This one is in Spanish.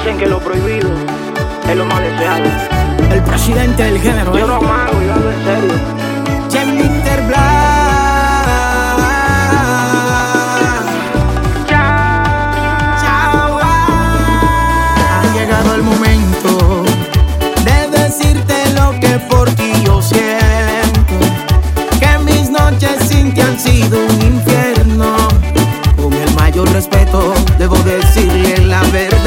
Dicen que lo prohibido es lo más deseado. El presidente del género. Yo no amago, yo hablo en serio. Mr. Black. Ha llegado el momento de decirte lo que por ti yo siento. Que mis noches sin ti han sido un infierno. Con el mayor respeto debo decirle la verdad.